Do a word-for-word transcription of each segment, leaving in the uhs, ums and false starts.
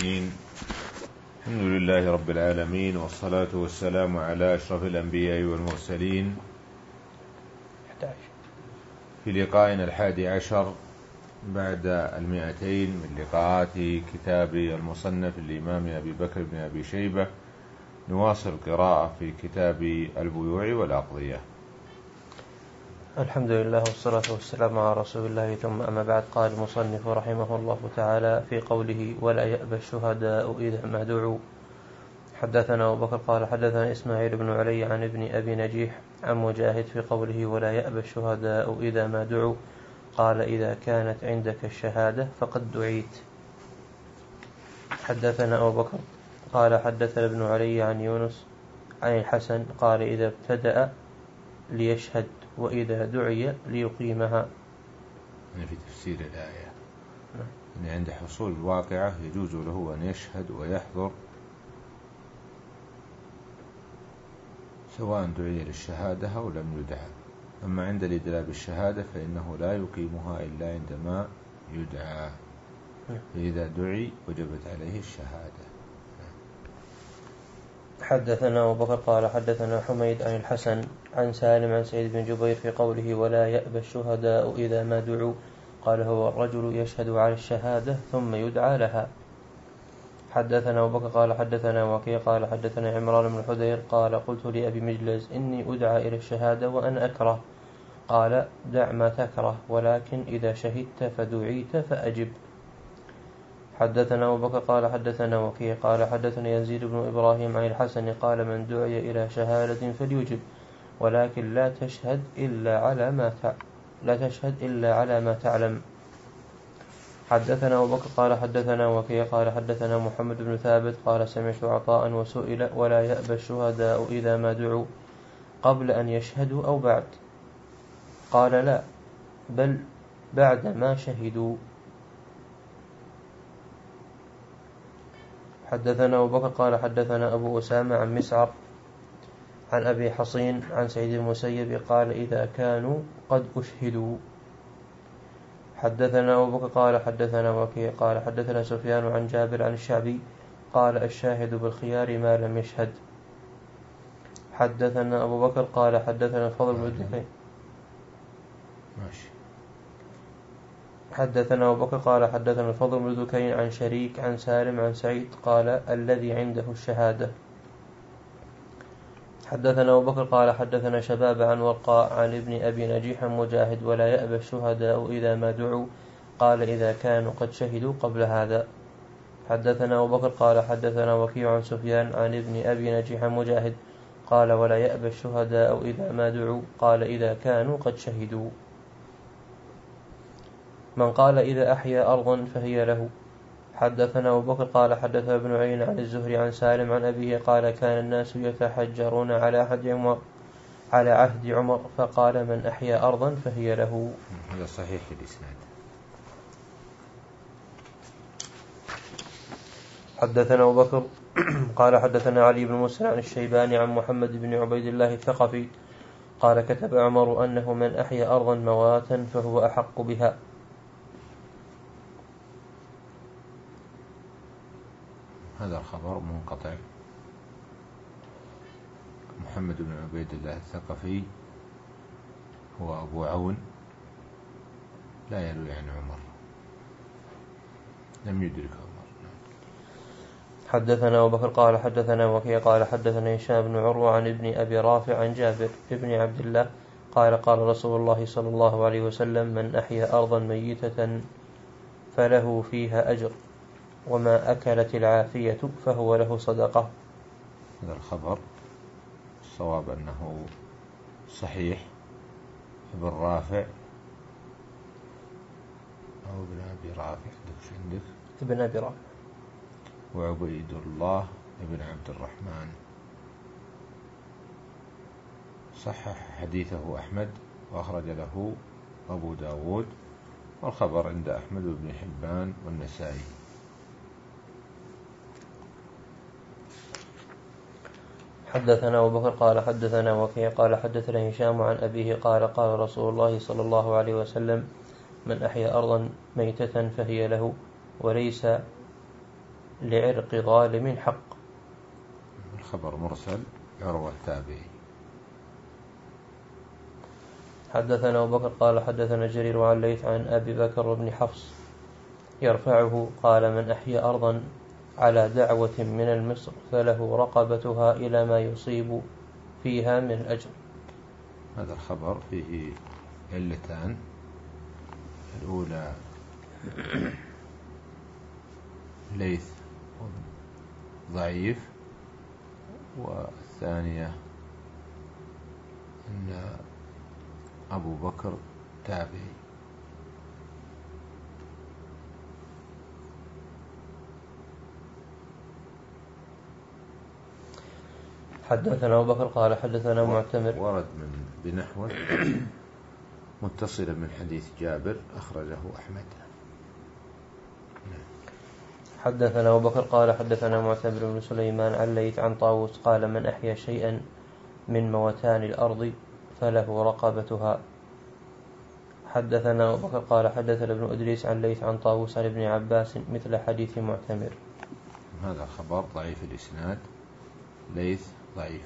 العالمين. الحمد لله رب العالمين، والصلاة والسلام على أشرف الأنبياء والمرسلين. في لقائنا الحادي عشر بعد المئتين من لقاءات كتاب المصنف الإمام أبي بكر بن أبي شيبة، نواصل قراءة في كتاب البيوع والأقضية. الحمد لله والصلاة والسلام على رسول الله، ثم أما بعد. قال المصنف رحمه الله تعالى في قوله: ولا يأبى الشهداء إذا ما دعوا. حدثنا أبو بكر قال حدثنا إسماعيل بن علي عن ابن أبي نجيح عن مجاهد في قوله: ولا يأبى الشهداء إذا ما دعوا. قال: إذا كانت عندك الشهادة فقد دعيت. حدثنا أبو بكر قال حدثنا ابن علي عن يونس عن الحسن قال: إذا ابتدأ ليشهد، وإذا دعي ليقيمها. أنا في تفسير الآية أن عند حصول الواقعة يجوز له أن يشهد ويحضر سواء دعي للشهادة أو لم يدعى. أما عند الإدلاء بالشهادة فإنه لا يقيمها إلا عندما يدعى، فإذا دعي وجبت عليه الشهادة. حدثنا أبو بكر قال حدثنا حميد عن الحسن عن سالم عن سعيد بن جبير في قوله: ولا يأبى الشهداء إذا ما دعوا. قال: هو الرجل يشهد على الشهادة ثم يدعى لها. حدثنا أبو بكر قال حدثنا وكيع قال حدثنا عمران بن حدير قال: قلت لأبي مجلس: إني أدعى إلى الشهادة وأنا أكره. قال: دع ما تكره، ولكن إذا شهدت فدعيت فأجب. حدثنا أبو بكر قال حدثنا وكيع قال حدثنا يزيد بن إبراهيم عن الحسن قال: من دعي إلى شهادة فليجب، ولكن لا تشهد إلا على ما ت... لا تشهد إلا على ما تعلم. حدثنا أبو بكر قال حدثنا وكيع قال حدثنا محمد بن ثابت قال: سمعت عطاء وسئل: ولا يأبى الشهداء إذا ما دعوا قبل أن يشهدوا أو بعد؟ قال: لا، بل بعد ما شهدوا. حدثنا أبو بكر قال حدثنا أبو أسامة عن مسعر عن أبي حصين عن سعيد المسيب قال: إذا كانوا قد أشهدوا. حدثنا أبو بكر قال حدثنا وكيع قال حدثنا سفيان عن جابر عن الشعبي قال: الشاهد بالخيار ما لم يشهد. حدثنا أبو بكر قال حدثنا الفضل بن دكين ماشي حدثنا أبو بكر قال حدثنا الفضل بن دكين عن شريك عن سالم عن سعيد قال: الذي عنده الشهادة. حدثنا أبو بكر قال حدثنا شباب عن ورقاء عن ابن أبي نجيح مجاهد: ولا يأبى الشهداء إذا ما دعوا. قال: إذا كانوا قد شهدوا قبل هذا. حدثنا أبو بكر قال حدثنا وكيع عن سفيان عن ابن أبي نجيح مجاهد قال: ولا يأبى الشهداء إذا ما دعوا. قال: إذا كانوا قد شهدوا. من قال: إذا أحيا أرضا فهي له. حدثنا أبو بكر قال حدثنا ابن عين عن الزهري عن سالم عن أبيه قال: كان الناس يتحجرون على عهد عمر على عهد عمر فقال: من أحيا أرضا فهي له. هذا صحيح في الإسناد. حدثنا أبو بكر قال حدثنا علي بن موسى عن الشيباني عن محمد بن عبيد الله الثقفي قال: كتب عمر أنه من أحيا أرضا مواتا فهو أحق بها. هذا الخبر منقطع. محمد بن عبيد الله الثقفي هو أبو عون، لا يروي عن عمر، لم يدرك عمر. حدثنا أبو بكر قال حدثنا وكيع قال حدثنا هشام بن عروة عن ابن أبي رافع عن جابر ابن عبد الله قال: قال رسول الله صلى الله عليه وسلم: من أحيا أرضا ميتة فله فيها أجر، وما أكلت العافية فهو له صدقة. هذا الخبر الصواب أنه صحيح. ابن رافع أو ابن أبي رافع عندك ابن أبي رافع وعبيد الله ابن عبد الرحمن. صحح حديثه أحمد وأخرج له أبو داود، والخبر عند أحمد بن حبان والنسائي. حدثنا أبو بكر قال حدثنا وكيع قال حدثنا هشام عن أبيه قال: قال رسول الله صلى الله عليه وسلم: من أحيا أرضا ميتة فهي له، وليس لعرق ظالم حق. الخبر مرسل عروة التابعي. حدثنا أبو بكر قال حدثنا جرير عن الليث عن أبي بكر بن حفص يرفعه قال من أحيا أرضا على دعوة من المصر فله رقبتها إلى ما يصيب فيها من الأجر. هذا الخبر فيه علتان، الأولى ليث ضعيف، والثانية أن أبو بكر تابعي. حدثنا أبو بكر قال حدثنا معتمر ورد من بنحوه متصلا من حديث جابر أخرجه أحمد. حدثنا أبو بكر قال حدثنا معتمر بن سليمان عن الليث عن طاووس قال من أحيا شيئا من موتان الأرض فله رقبتها. حدثنا أبو بكر قال حدثنا ابن أدريس عن الليث عن طاووس عن ابن عباس مثل حديث معتمر. هذا خبر ضعيف الإسناد، ليث ضعيف.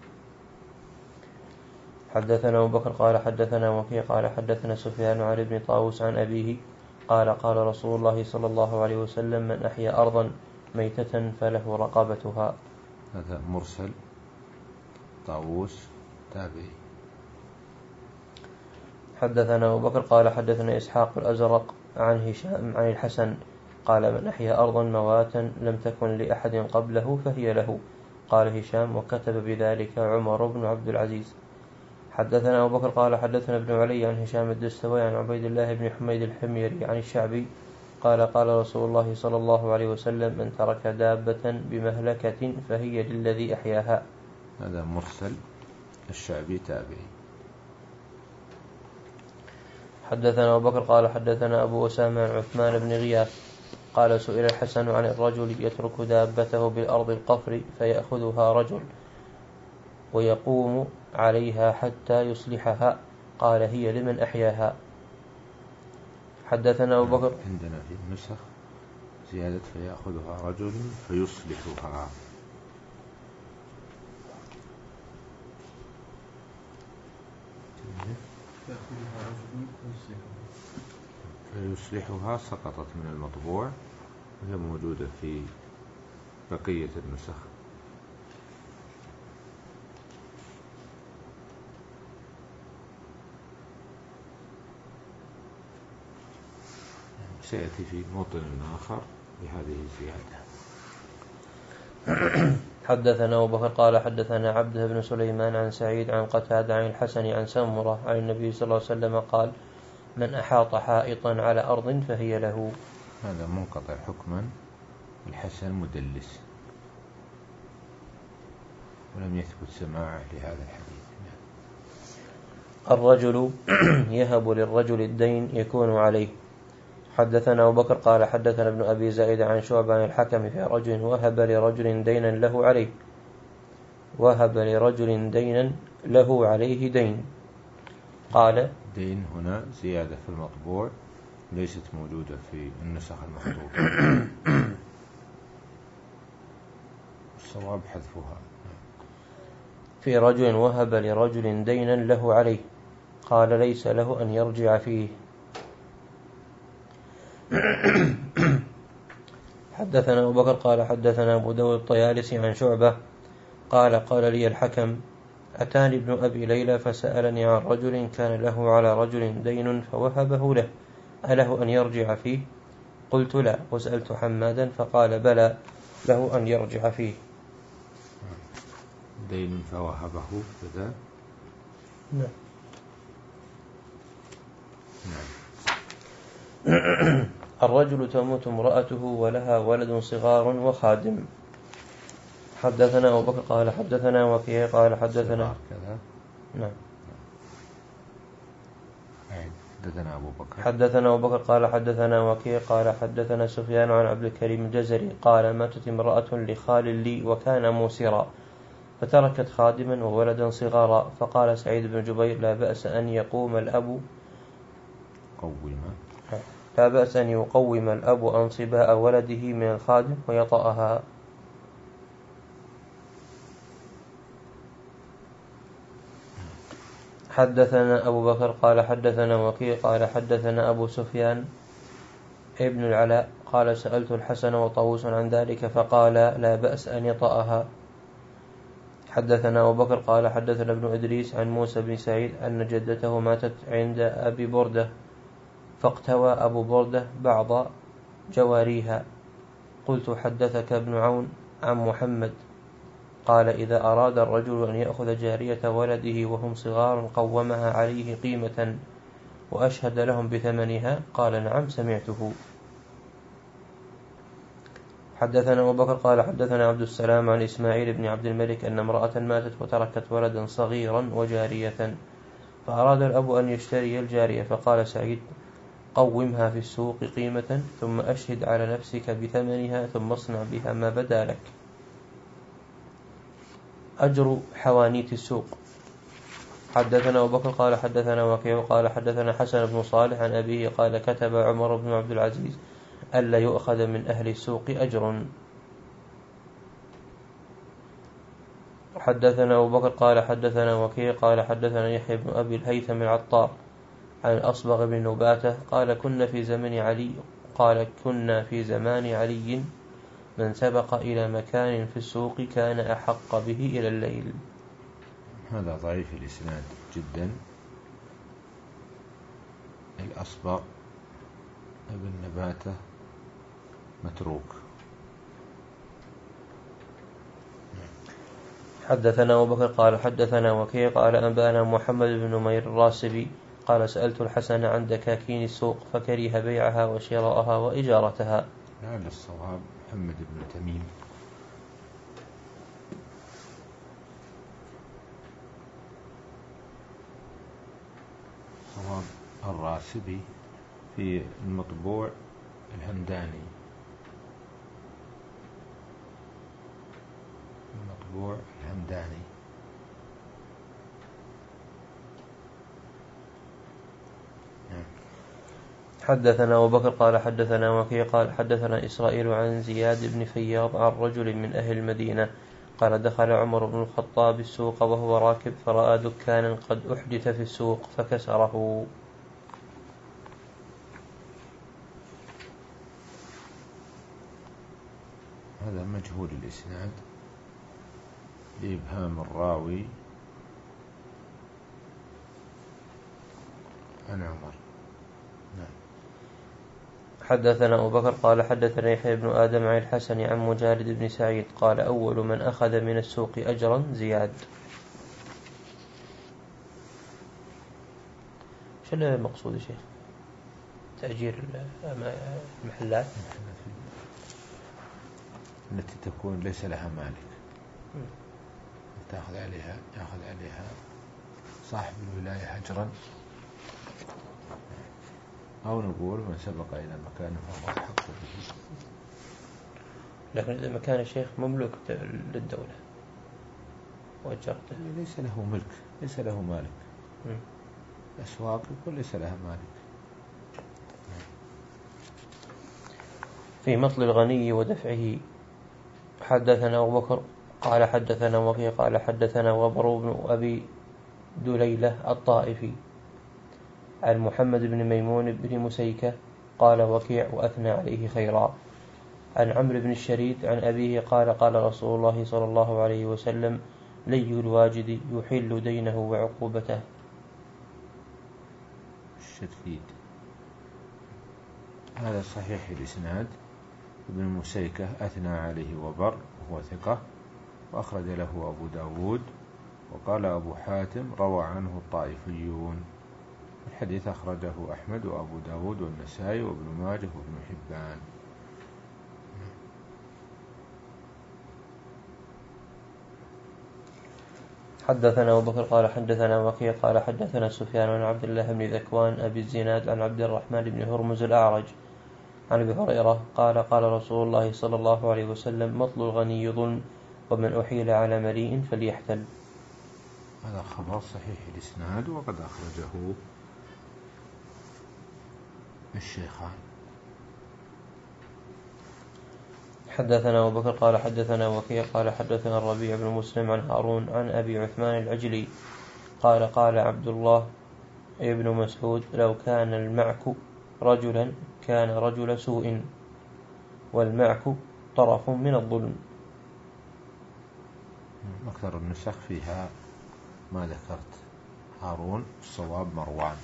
حدثنا أبو بكر قال حدثنا وكيع قال حدثنا سفيان عن ابن طاووس عن أبيه قال قال رسول الله صلى الله عليه وسلم من أحيا أرضا ميتة فله رقبتها. هذا مرسل طاووس تابعي. حدثنا أبو بكر قال حدثنا إسحاق الأزرق عن هشام عن الحسن قال من أحيا أرضا مواتا لم تكن لأحد قبله فهي له. قال هشام وكتب بذلك عمر بن عبد العزيز. حدثنا أبو بكر قال حدثنا ابن علي عن هشام الدستوائي عن عبيد الله بن حميد الحميري عن الشعبي قال قال رسول الله صلى الله عليه وسلم من ترك دابة بمهلكة فهي للذي أحياها. هذا مرسل الشعبي تابعي. حدثنا أبو بكر قال حدثنا أبو أسامة عن عثمان بن غياث قال سئل الحسن عن الرجل يترك دابته بالأرض القفر فيأخذها رجل ويقوم عليها حتى يصلحها قال هي لمن أحياها. حدثنا أبو بكر عندنا في النسخ زيادة فيأخذها رجل فيصلحها. فيصلحها سقطت من المطبوع وهي موجودة في بقية النسخ. سيأتي في موطن آخر بهذه الزيادة. حدثنا أبو بكر قال حدثنا عبده بن سليمان عن سعيد عن قتادة عن الحسن عن سمرة عن النبي صلى الله عليه وسلم قال من أحاط حائطا على أرض فهي له. هذا منقطع حكما، الحسن مدلس ولم يثبت سماعه لهذا الحديث. الرجل يهب للرجل الدين يكون عليه. حدثنا أبو بكر قال حدثنا ابن أبي زائد عن شعبة عن الحكم في رجل وهب لرجل دينا له عليه وهب لرجل دينا له عليه دين. قال دين هنا زيادة في المطبوع ليست موجودة في النسخ المخطوطة، الصواب حذفها. في رجل وهب لرجل دينا له عليه قال ليس له أن يرجع فيه. حدثنا أبو بكر قال حدثنا أبو داود الطيالسي عن شعبة قال قال لي الحكم أتاني ابن أبي ليلى فسألني عن رجل كان له على رجل دين فوهبه له أله أن يرجع فيه؟ قلت لا، وسألت حمادا فقال بلى له أن يرجع فيه. دين فوهبه كذا. نعم. نعم. الرجل تموت امرأته ولها ولد صغار وخادم. حدثنا أبو بكر قال حدثنا وكيع قال حدثنا كذا. نعم. حدثنا أبو بكر حدثنا أبو بكر قال حدثنا وكيع قال حدثنا سفيان عن عبد الكريم الجزري قال ماتت امرأة لخال لي وكان موسرا فتركت خادما وولدا صغارا فقال سعيد بن جبير لا بأس أن يقوم الأب قوما لا بأس أن يقوم الأب أنصباء ولده من الخادم ويطأها. حدثنا أبو بكر قال حدثنا وكيع قال حدثنا أبو سفيان ابن العلاء قال سألت الحسن وطاووس عن ذلك فقال لا بأس أن يطأها. حدثنا أبو بكر قال حدثنا ابن إدريس عن موسى بن سعيد أن جدته ماتت عند أبي بردة فاقتوى أبو بردة بعض جواريها. قلت حدثك ابن عون عن محمد قال إذا أراد الرجل أن يأخذ جارية ولده وهم صغار قومها عليه قيمة وأشهد لهم بثمنها قال نعم سمعته. حدثنا أبو بكر قال حدثنا عبد السلام عن إسماعيل بن عبد الملك أن امرأة ماتت وتركت ولدا صغيرا وجارية فأراد الأب أن يشتري الجارية فقال سعيد قومها في السوق قيمة ثم أشهد على نفسك بثمنها ثم اصنع بها ما بدا لك. أجر حوانيت السوق. حدثنا أبو بكر قال حدثنا وكيع قال حدثنا حسن بن صالح عن أبيه قال كتب عمر بن عبد العزيز ألا يؤخذ من أهل السوق أجر. حدثنا أبو بكر قال حدثنا وكيع قال حدثنا يحيى بن أبي الهيثم العطار عن أصبغ بن نباتة قال كنا في زمن علي قال كنا في زمان علي من سبق إلى مكان في السوق كان أحق به إلى الليل. هذا ضعيف الإسناد جدا. الأصبغ ابن نباتة متروك. حدثنا أبو بكر قال حدثنا وكيع قال أنبأنا محمد بن نمير الراسبي قال سألت الحسن عن دكاكين السوق فكره بيعها وشراءها وإجارتها. لعل الصواب محمد بن تميم. صواب الراسبي في المطبوع الهمداني. المطبوع الهمداني. حدثنا أبو بكر قال حدثنا وكيع قال حدثنا إسرائيل عن زياد بن فياض عن رجل من أهل المدينة قال دخل عمر بن الخطاب السوق وهو راكب فرأى دكانا قد أحدث في السوق فكسره. هذا مجهول الإسناد لإبهام الراوي عن عمر. نعم. حدثنا أبو بكر قال حدثنا يحيى بن آدم عن الحسن عن مجالد بن سعيد قال أول من أخذ من السوق أجرا زياد. شنو المقصود يا شيخ؟ تأجير المحلات التي تكون ليس لها مالك تأخذ عليها يأخذ عليها صاحب الولاية أجرا، أو نقول من سبق إلى مكانه فهو أحق به. لكن إذا مكان الشيخ مملوك للدولة وأجرته ليس له ملك، ليس له مالك. م. الأسواق يكون ليس لها مالك. في مطل الغني ودفعه. حدثنا أبو بكر قال حدثنا وكيع قال حدثنا غبر بن أبي دليلة الطائفي عن محمد بن ميمون بن مسيكة قال وكيع وأثنى عليه خيرا. عن عمرو بن الشريد عن أبيه قال قال رسول الله صلى الله عليه وسلم لي الواجد يحل دينه وعقوبته. الشديد. هذا صحيح الإسناد. ابن مسيكة أثنى عليه وبر وهو ثقة، وأخرج له أبو داود. وقال أبو حاتم روى عنه الطائفيون. الحديث أخرجه أحمد وأبو داود والنسائي وابن ماجه وابن حبان. حدثنا أبو بكر قال حدثنا وكيع قال حدثنا سفيان عن عبد الله بن ذكوان أبي الزناد عن عبد الرحمن بن هرمز الأعرج عن أبي هريرة قال قال رسول الله صلى الله عليه وسلم مطل الغني ظلم ومن أحيل على مليء فليحتل. هذا خبر صحيح الإسناد، وقد أخرجه الشيخان. حدثنا أبو بكر قال حدثنا وكيع قال حدثنا الربيع بن مسلم عن هارون عن أبي عثمان العجلي قال قال عبد الله ابن مسعود لو كان المعك رجلا كان رجل سوء والمعك طرف من الظلم. أكثر النسخ فيها ما ذكرت هارون، الصواب مروان.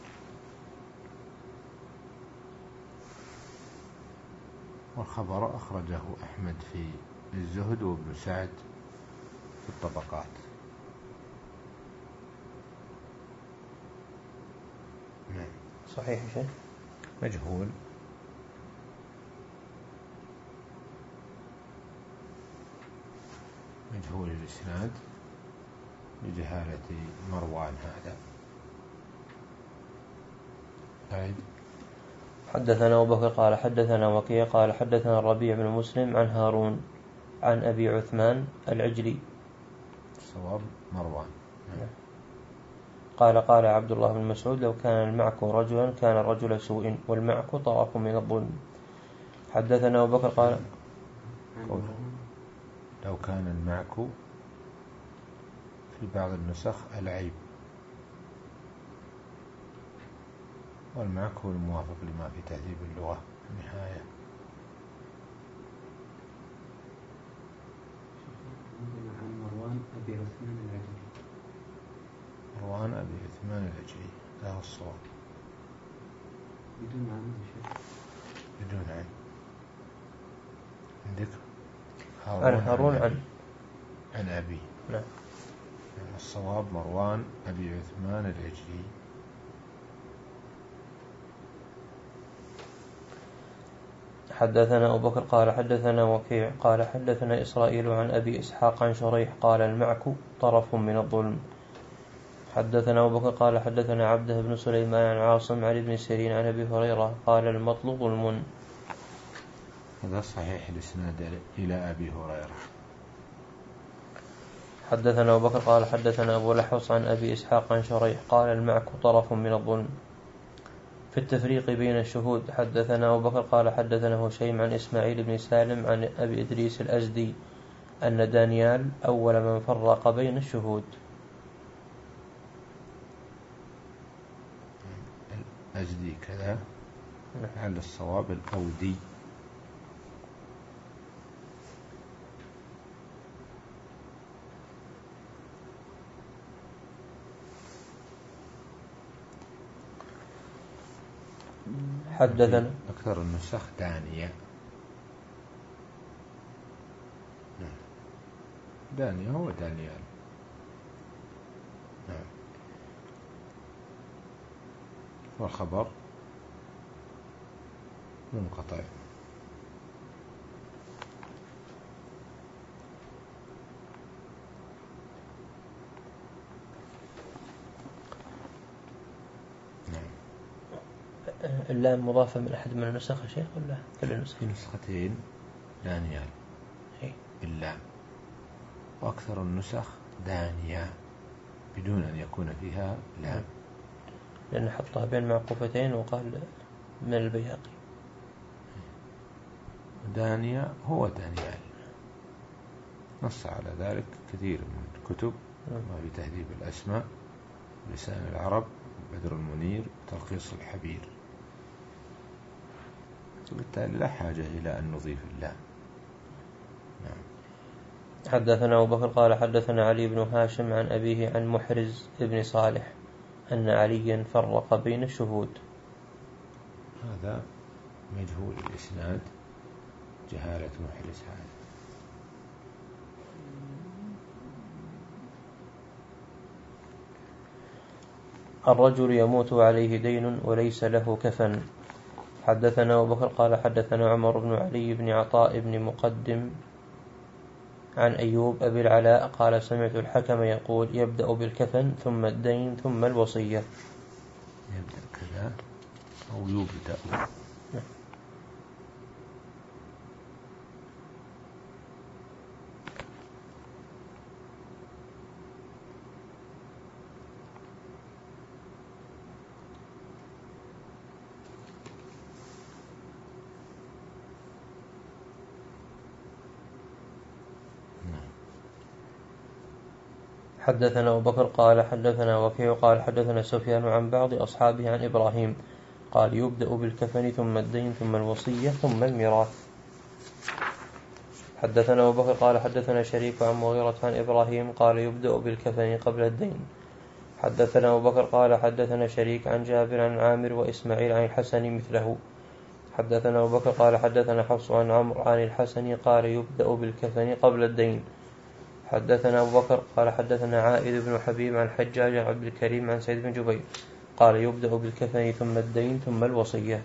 والخبر أخرجه أحمد في الزهد وابن سعد في الطبقات. صحيح شيء مجهول. مجهول الإسناد بجهالة مروان هذا. طيب. حدثنا أبو بكر قال حدثنا وكيع قال حدثنا الربيع بن مسلم عن هارون عن أبي عثمان العجلي الصواب مروان. قال قال عبد الله بن مسعود لو كان المعك رجلا كان رجل سوء والمعك طرف من الظلم. حدثنا أبو بكر قال لو كان المعك في بعض النسخ العيب، والمعك هو الموافق لما في تهذيب اللغة النهاية. مروان أبي عثمان العجلي. مروان أبي عثمان العجلي هذا الصواب بدون عن شيء. بدون عن. عندك هارون, هارون عن عن أبي. نعم. الصواب مروان أبي عثمان العجلي. حدثنا أبو بكر قال حدثنا وكيع قال حدثنا إسرائيل عن أبي إسحاق عن شريح قال المعك طرف من الظلم. حدثنا أبو بكر قال حدثنا عبده بن سليمان عن عاصم عن ابن سيرين عن أبي هريرة قال المطل ظلم. هذا صحيح الإسناد إلى أبي هريرة. حدثنا أبو بكر قال حدثنا أبو لحوص عن أبي إسحاق عن شريح قال المعك طرف من الظلم. في التفريق بين الشهود حدثنا أبو بكر قال حدثنا هشيم عن إسماعيل بن سالم عن أبي إدريس الأزدي أن دانيال أول من فرق بين الشهود. الأزدي كذا على الصواب الأودي. حدثنا أكثر النسخ دانية. دانية هو دانيال. نعم. والخبر منقطع. اللام مضافة من أحد من النسخ يا شيخ ولا كل النسخ؟ في نسختين دانيال باللام، وأكثر النسخ دانيا بدون أن يكون فيها لام، لأن حطها بين معقوفتين وقال من البيهقي. دانيا هو دانيال، نص على ذلك كثير من الكتب ما في تهذيب الأسماء، لسان العرب، بدر المنير، تلخيص الحبير. وبالتالي لا حاجة إلى أن نضيف اللام. نعم. حدثنا أبو بكر قال حدثنا علي بن هاشم عن أبيه عن محرز ابن صالح أن عليا فرق بين الشهود. هذا مجهول الإسناد، جهالة محرز هذا. الرجل يموت عليه دين وليس له كفن. حدثنا أبو بكر قال حدثنا عمر بن علي بن عطاء بن مقدم عن أيوب أبي العلاء قال سمعت الحكم يقول يبدأ بالكفن ثم الدين ثم الوصية. يبدأ كذا أو يبدأ. حدثنا أبو بكر قال حدثنا وكيع قال حدثنا سفيان عن بعض أصحابه عن إبراهيم قال يبدأ بالكفن ثم الدين ثم الوصية ثم الميراث. حدثنا أبو بكر قال حدثنا شريك عن مغيرة عن إبراهيم قال يبدأ بالكفن قبل الدين. حدثنا أبو بكر قال حدثنا شريك عن جابر عن عامر وإسماعيل عن الحسن مثله. حدثنا أبو بكر قال حدثنا حفص عن عمرو عن الحسن قال يبدأ بالكفن قبل الدين. حدثنا أبو بكر قال حدثنا عائد بن حبيب عن حجاج عن عبد الكريم عن سعيد بن جبير قال يبدأ بالكفن ثم الدين ثم الوصية.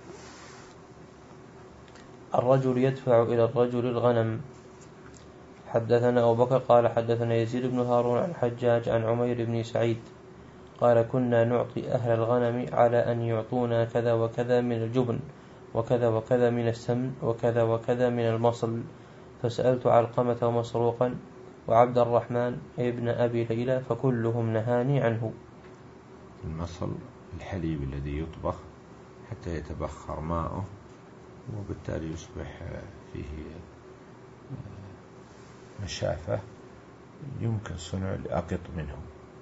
الرجل يدفع إلى الرجل الغنم. حدثنا أبو بكر قال حدثنا يزيد بن هارون عن حجاج عن عمير بن سعيد قال كنا نعطي أهل الغنم على أن يعطونا كذا وكذا من الجبن وكذا وكذا من السمن وكذا وكذا من المصل، فسألت علقمة ومسروقا وعبد الرحمن ابن أبي ليلى فكلهم نهاني عنه. المصل الحليب الذي يطبخ حتى يتبخر ماءه وبالتالي يصبح فيه مشافة يمكن صنع الأقط منه.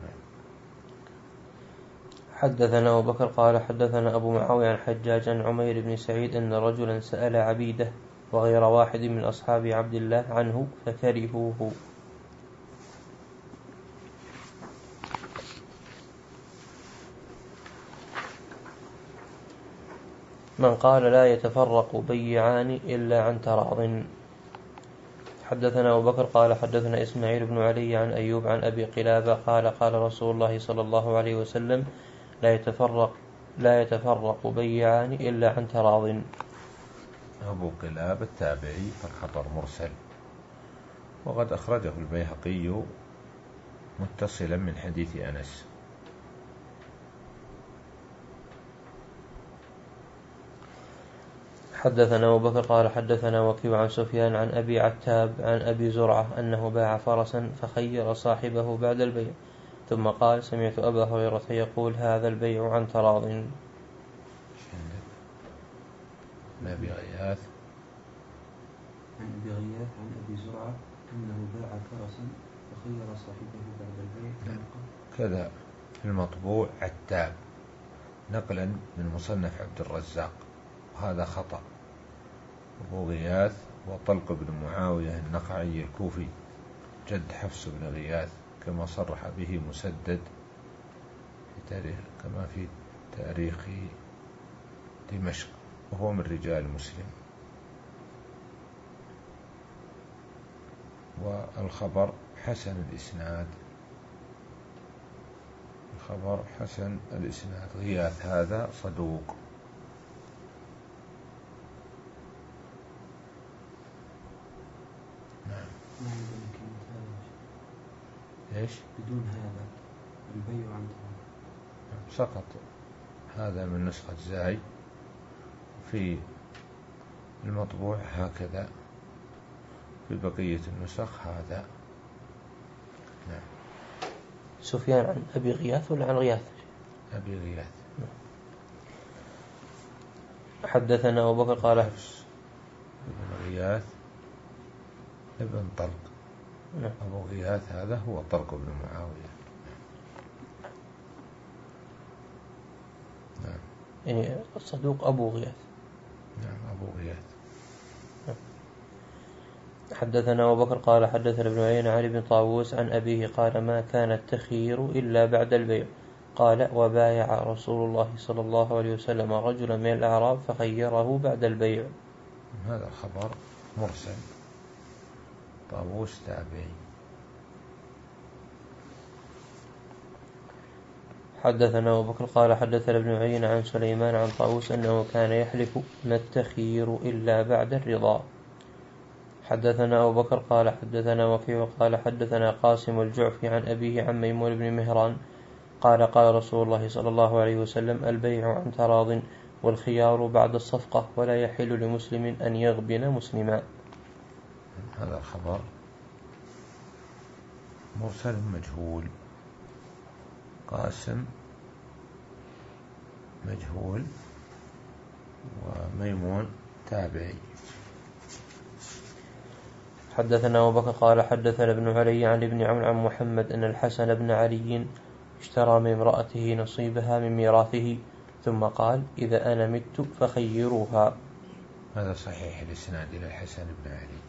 حدثنا أبو بكر قال حدثنا أبو معاوية عن حجاج عن عمير بن سعيد أن رجلا سأل عبيده وغير واحد من أصحاب عبد الله عنه فكرهوه. من قال لا يتفرق بيعان إلا عن تراض. حدثنا أبو بكر قال حدثنا إسماعيل بن علي عن أيوب عن أبي قلابة قال قال رسول الله صلى الله عليه وسلم لا يتفرق لا يتفرق بيعان إلا عن تراض. أبو قلابة التابعي فالخبر مرسل، وقد أخرجه البيهقي متصلا من حديث أنس. حدثنا أبو بكر قال حدثنا وكيع عن سفيان عن أبي عتاب عن أبي زرعة أنه باع فرسا فخير صاحبه بعد البيع ثم قال سمعت أبا هريرة يقول هذا البيع عن تراض. أبي غياث عن أبي غياث عن أبي زرعة أنه باع فرسا فخير صاحبه بعد البيع كذا في المطبوع عتاب نقلا من مصنف عبد الرزاق، وهذا خطأ. أبو غياث وطلق بن معاوية النخعي الكوفي جد حفص بن غياث كما صرح به مسدد في تاريخ كما في تاريخ دمشق، وهو من رجال مسلم. والخبر حسن الإسناد، الخبر حسن الإسناد. غياث هذا صدوق. ما عندنا كلمة هذا إيش؟ بدون هذا البيع عن تراض سقط هذا من نسخة زاي، في المطبوع هكذا، في بقية النسخ هذا. نعم. سفيان عن أبي غياث ولا عن غياث؟ أبي غياث. حدثنا أبو بكر قال ابن غياث ابن طلق. نعم. أبو غياث هذا هو طلق بن معاوية. نعم. يعني الصدوق أبو غياث. نعم أبو غياث. حدثنا أبو بكر قال حدثنا ابن عيينة عن ابن طاووس عن أبيه قال ما كان التخيير إلا بعد البيع. قال وبايع رسول الله صلى الله عليه وسلم رجلا من الأعراب فخيره بعد البيع. هذا خبر مرسل، طاووس تابعي. حدثنا أبو بكر قال حدثنا ابن عيينة عن سليمان عن طاووس أنه كان يحلف ما التخيير إلا بعد الرضا. حدثنا أبو بكر قال حدثنا وكيع قال حدثنا قاسم الجعفي عن أبيه عن ميمون بن مهران قال قال رسول الله صلى الله عليه وسلم البيع عن تراض والخيار بعد الصفقة ولا يحل لمسلم أن يغبن مسلما. هذا الخبر مرسل مجهول، قاسم مجهول وميمون تابعي. حدثنا أبو بكر قال حدثنا ابن علي عن ابن عون عن محمد أن الحسن بن علي اشترى من امرأته نصيبها من ميراثه ثم قال إذا أنا مت فخيروها. هذا صحيح الإسناد إلى الحسن بن علي.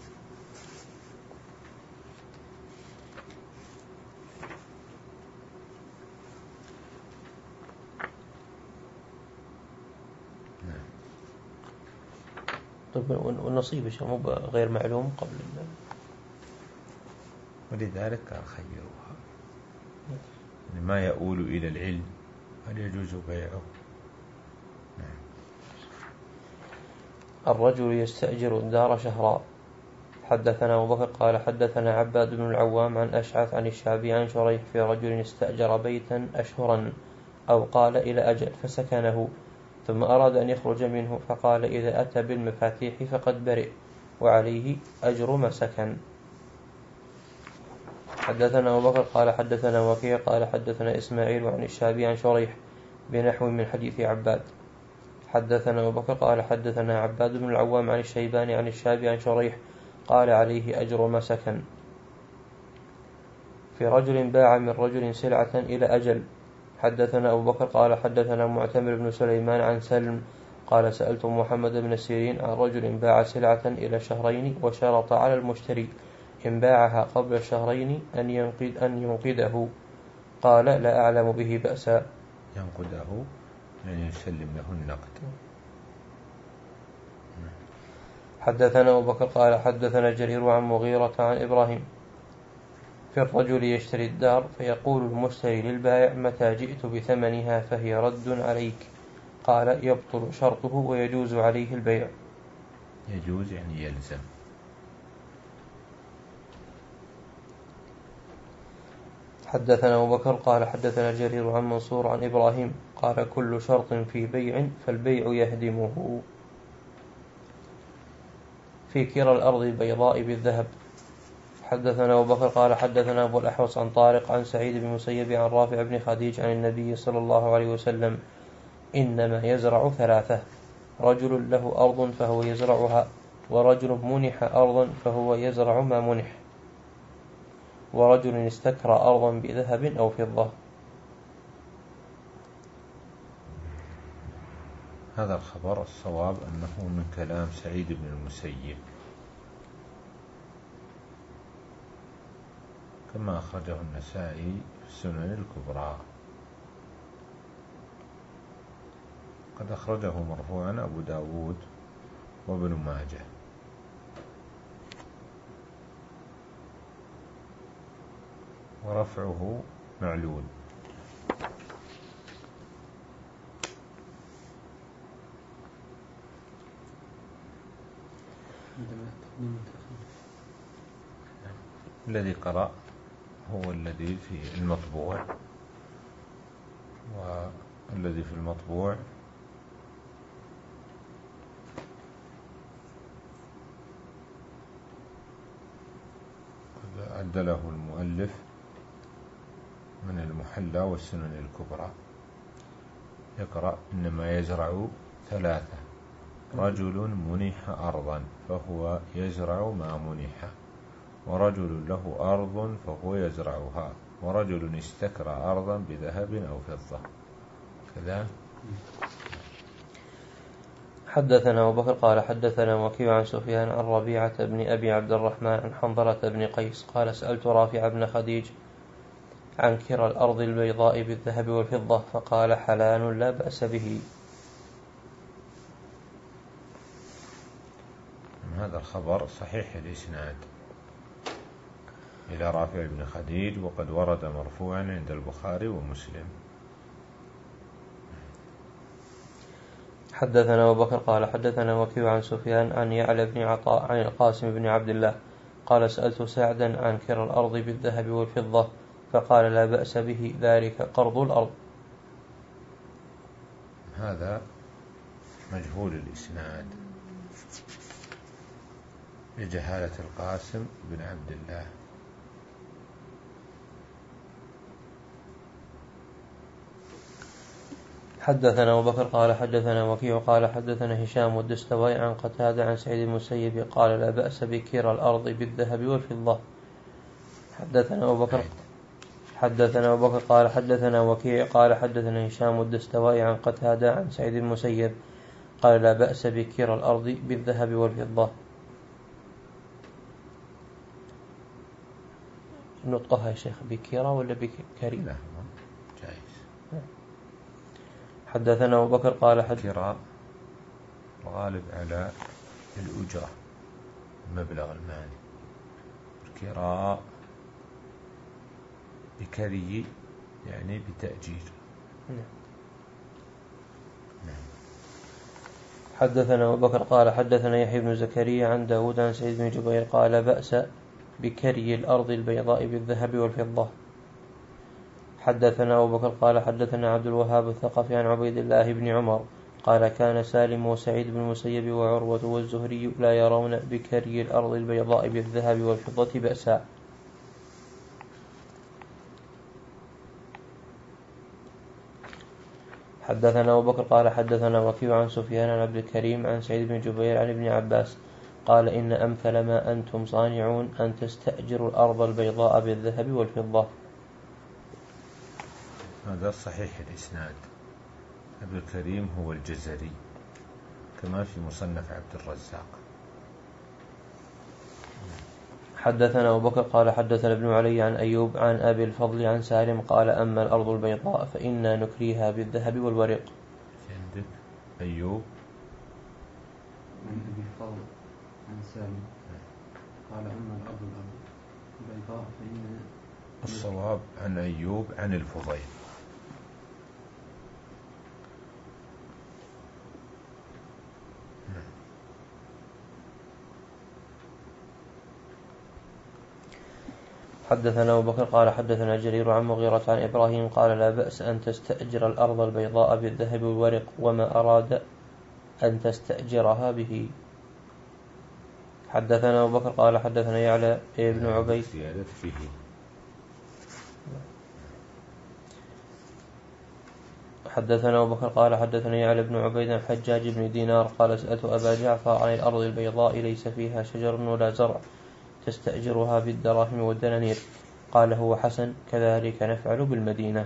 طيب والنصيب شيء مو غير معلوم قبل الله، ولذلك قال خيروها، يعني ما يؤول إلى العلم هل يجوز بيعه. نعم. الرجل يستأجر الدار شهرا. حدثنا أبو بكر قال حدثنا عباد بن العوام عن أشعث عن الشعبي عن شريح في رجل استأجر بيتا أشهرا أو قال إلى أجل فسكنه ثم أراد أن يخرج منه فقال إذا أتى بالمفاتيح فقد برئ وعليه أجر ما سكن. حدثنا أبو بكر قال حدثنا وكيع قال حدثنا إسماعيل عن الشعبي عن شريح بنحو من حديث عباد. حدثنا أبو بكر قال حدثنا عباد بن العوام عن الشيباني عن الشعبي عن شريح قال عليه أجر ما سكن. في رجل باع من رجل سلعة إلى أجل. حدثنا أبو بكر قال حدثنا معتمر بن سليمان عن سلم قال سألت محمد بن سيرين عن رجل باع سلعة إلى شهرين وشرط على المشتري إن باعها قبل الشهرين أن ينقد أن ينقده، قال لا أعلم به بأسا. ينقده يعني يسلم له النقد. حدثنا أبو بكر قال حدثنا جرير عن مغيرة عن إبراهيم في الرجل يشتري الدار فيقول المشتري للبائع متى جئت بثمنها فهي رد عليك، قال يبطل شرطه ويجوز عليه البيع. يجوز يعني يلزم. حدثنا أبو بكر قال حدثنا جرير عن منصور عن إبراهيم قال كل شرط في بيع فالبيع يهدمه. في كرى الأرض البيضاء بالذهب. حدثنا أبو بكر قال حدثنا أبو الأحوص عن طارق عن سعيد بن مسيب عن رافع بن خديج عن النبي صلى الله عليه وسلم إنما يزرع ثلاثة: رجل له أرض فهو يزرعها، ورجل منح أرضا فهو يزرع ما منح، ورجل استكرى أرضا بذهب أو فضة. هذا الخبر الصواب أنه من كلام سعيد بن المسيب كما أخرجه النسائي في السنن الكبرى. قد أخرجه مرفوعا أبو داود وابن ماجه. ورفعه معلول. الذي قرأ هو الذي في المطبوع، والذي في المطبوع قد عدله المؤلف من المحلى والسنن الكبرى. يقرأ إنما يزرع ثلاثة: رجل منح أرضا فهو يزرع ما منح، ورجل له أرض فهو يزرعها، ورجل استكرى أرضا بذهب أو فضة. كذا. حدثنا أبو بكر قال حدثنا وكيع عن سفيان عن ربيعة بن أبي عبد الرحمن عن حنظلة بن قيس قال سألت رافع بن خديج عن كرى الأرض البيضاء بالذهب والفضة فقال حلال لا بأس به. هذا الخبر صحيح الإسناد إلى رافع بن خديج، وقد ورد مرفوعا عند البخاري ومسلم. حدثنا أبو بكر قال حدثنا وكيع عن سفيان عن يعلى بن عطاء عن القاسم بن عبد الله قال سألت سعدا عن كرى الأرض بالذهب والفضة فقال لا بأس به، ذلك قرض الأرض. هذا مجهول الإسناد لجهالة القاسم بن عبد الله. حدثنا أبو بكر قال حدثنا وكيع قال حدثنا هشام الدستوائي عن قتادة عن سعيد المسيب قال لا بأس بكير الأرض بالذهب والفضة. حدثنا أبو بكر حدثنا أبو بكر قال حدثنا وكيع قال حدثنا هشام الدستوائي عن قتادة عن سعيد المسيب قال لا بأس بكير الأرض بالذهب والفضة. نطقها يا شيخ بكيرة ولا بكري؟ لا جائز. حدثنا أبو بكر قال حد كراء الغالب على الأجرة مبلغ المال، الكراء بكري يعني بتأجير. نعم. حدثنا أبو بكر قال حدثنا يحيى بن زكريا عن داود عن سعيد بن جبير قال بأس بكري الأرض البيضاء بالذهب والفضة. حدثنا أبو بكر قال حدثنا عبد الوهاب الثقفي عن عبيد الله بن عمر قال كان سالم وسعيد بن المسيب وعروة والزهري لا يرون بكري الأرض البيضاء بالذهب والفضة بأسا. حدثنا أبو بكر قال حدثنا وكيع عن سفيان عن عبد الكريم عن سعيد بن جبير عن ابن عباس قال إن أمثل ما أنتم صانعون أن تستأجروا الأرض البيضاء بالذهب والفضة. هذا صحيح الإسناد. عبد الكريم هو الجزري كما في مصنف عبد الرزاق. حدثنا أبو بكر قال حدثنا ابن علي عن أيوب عن أبي الفضل عن سالم قال أما الأرض البيضاء فإنا نكريها بالذهب والورق. عندك أيوب عن أبي الفضل عن سالم قال أما الأرض البيضاء فإنا الصواب عن أيوب عن الفضيل. حدثنا أبو بكر قال حدثنا جرير عن مغيرة عن إبراهيم قال لا بأس أن تستأجر الأرض البيضاء بالذهب والورق وما أراد أن تستأجرها به. حدثنا أبو بكر قال حدثنا يعلى ابن عبيد حدثنا أبو بكر قال حدثنا يعلى بن عبيد عن حجاج بن دينار قال سألت أبا جعفر عن الأرض البيضاء ليس فيها شجر ولا زرع تستأجرها بالدراهم والدنانير قال هو حسن كذلك نفعل بالمدينة.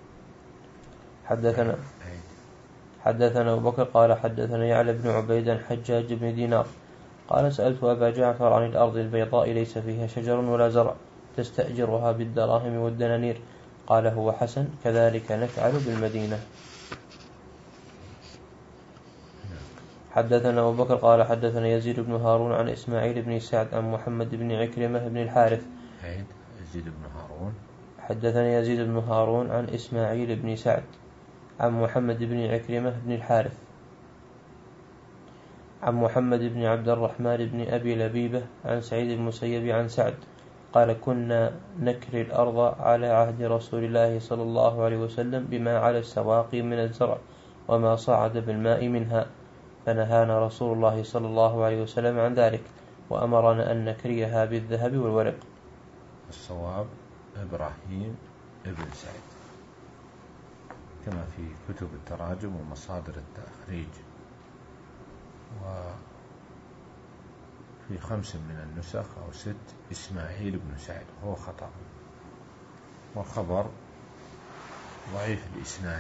حدثنا حدثنا أبو بكر قال حدثنا يعلى بن عبيد عن حجاج بن دينار قال سألت أبا جعفر عن الأرض البيضاء ليس فيها شجر ولا زرع تستأجرها بالدراهم والدنانير قال هو حسن كذلك نفعل بالمدينة. حدثنا أبو بكر قال حدثنا يزيد بن هارون عن إسماعيل بن سعد عن محمد بن عكرمة بن الحارث. يزيد بن هارون حدثنا يزيد بن هارون عن إسماعيل بن سعد عن محمد بن عكرمة بن الحارث عن محمد بن عبد الرحمن بن أبي لبيبة عن سعيد المسيب عن سعد قال كنا نكري الأرض على عهد رسول الله صلى الله عليه وسلم بما على السواقي من الزرع وما صعد بالماء منها فنهانا رسول الله صلى الله عليه وسلم عن ذلك وأمرنا أن نكريها بالذهب والورق. الصواب إبراهيم ابن سعد كما في كتب التراجم ومصادر التخريج، وفي خمس من النسخ أو ست إسماعيل بن سعد هو خطأ، والخبر ضعيف الإسناد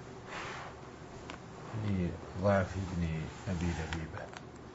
لضعف ابن أبي لبيبة.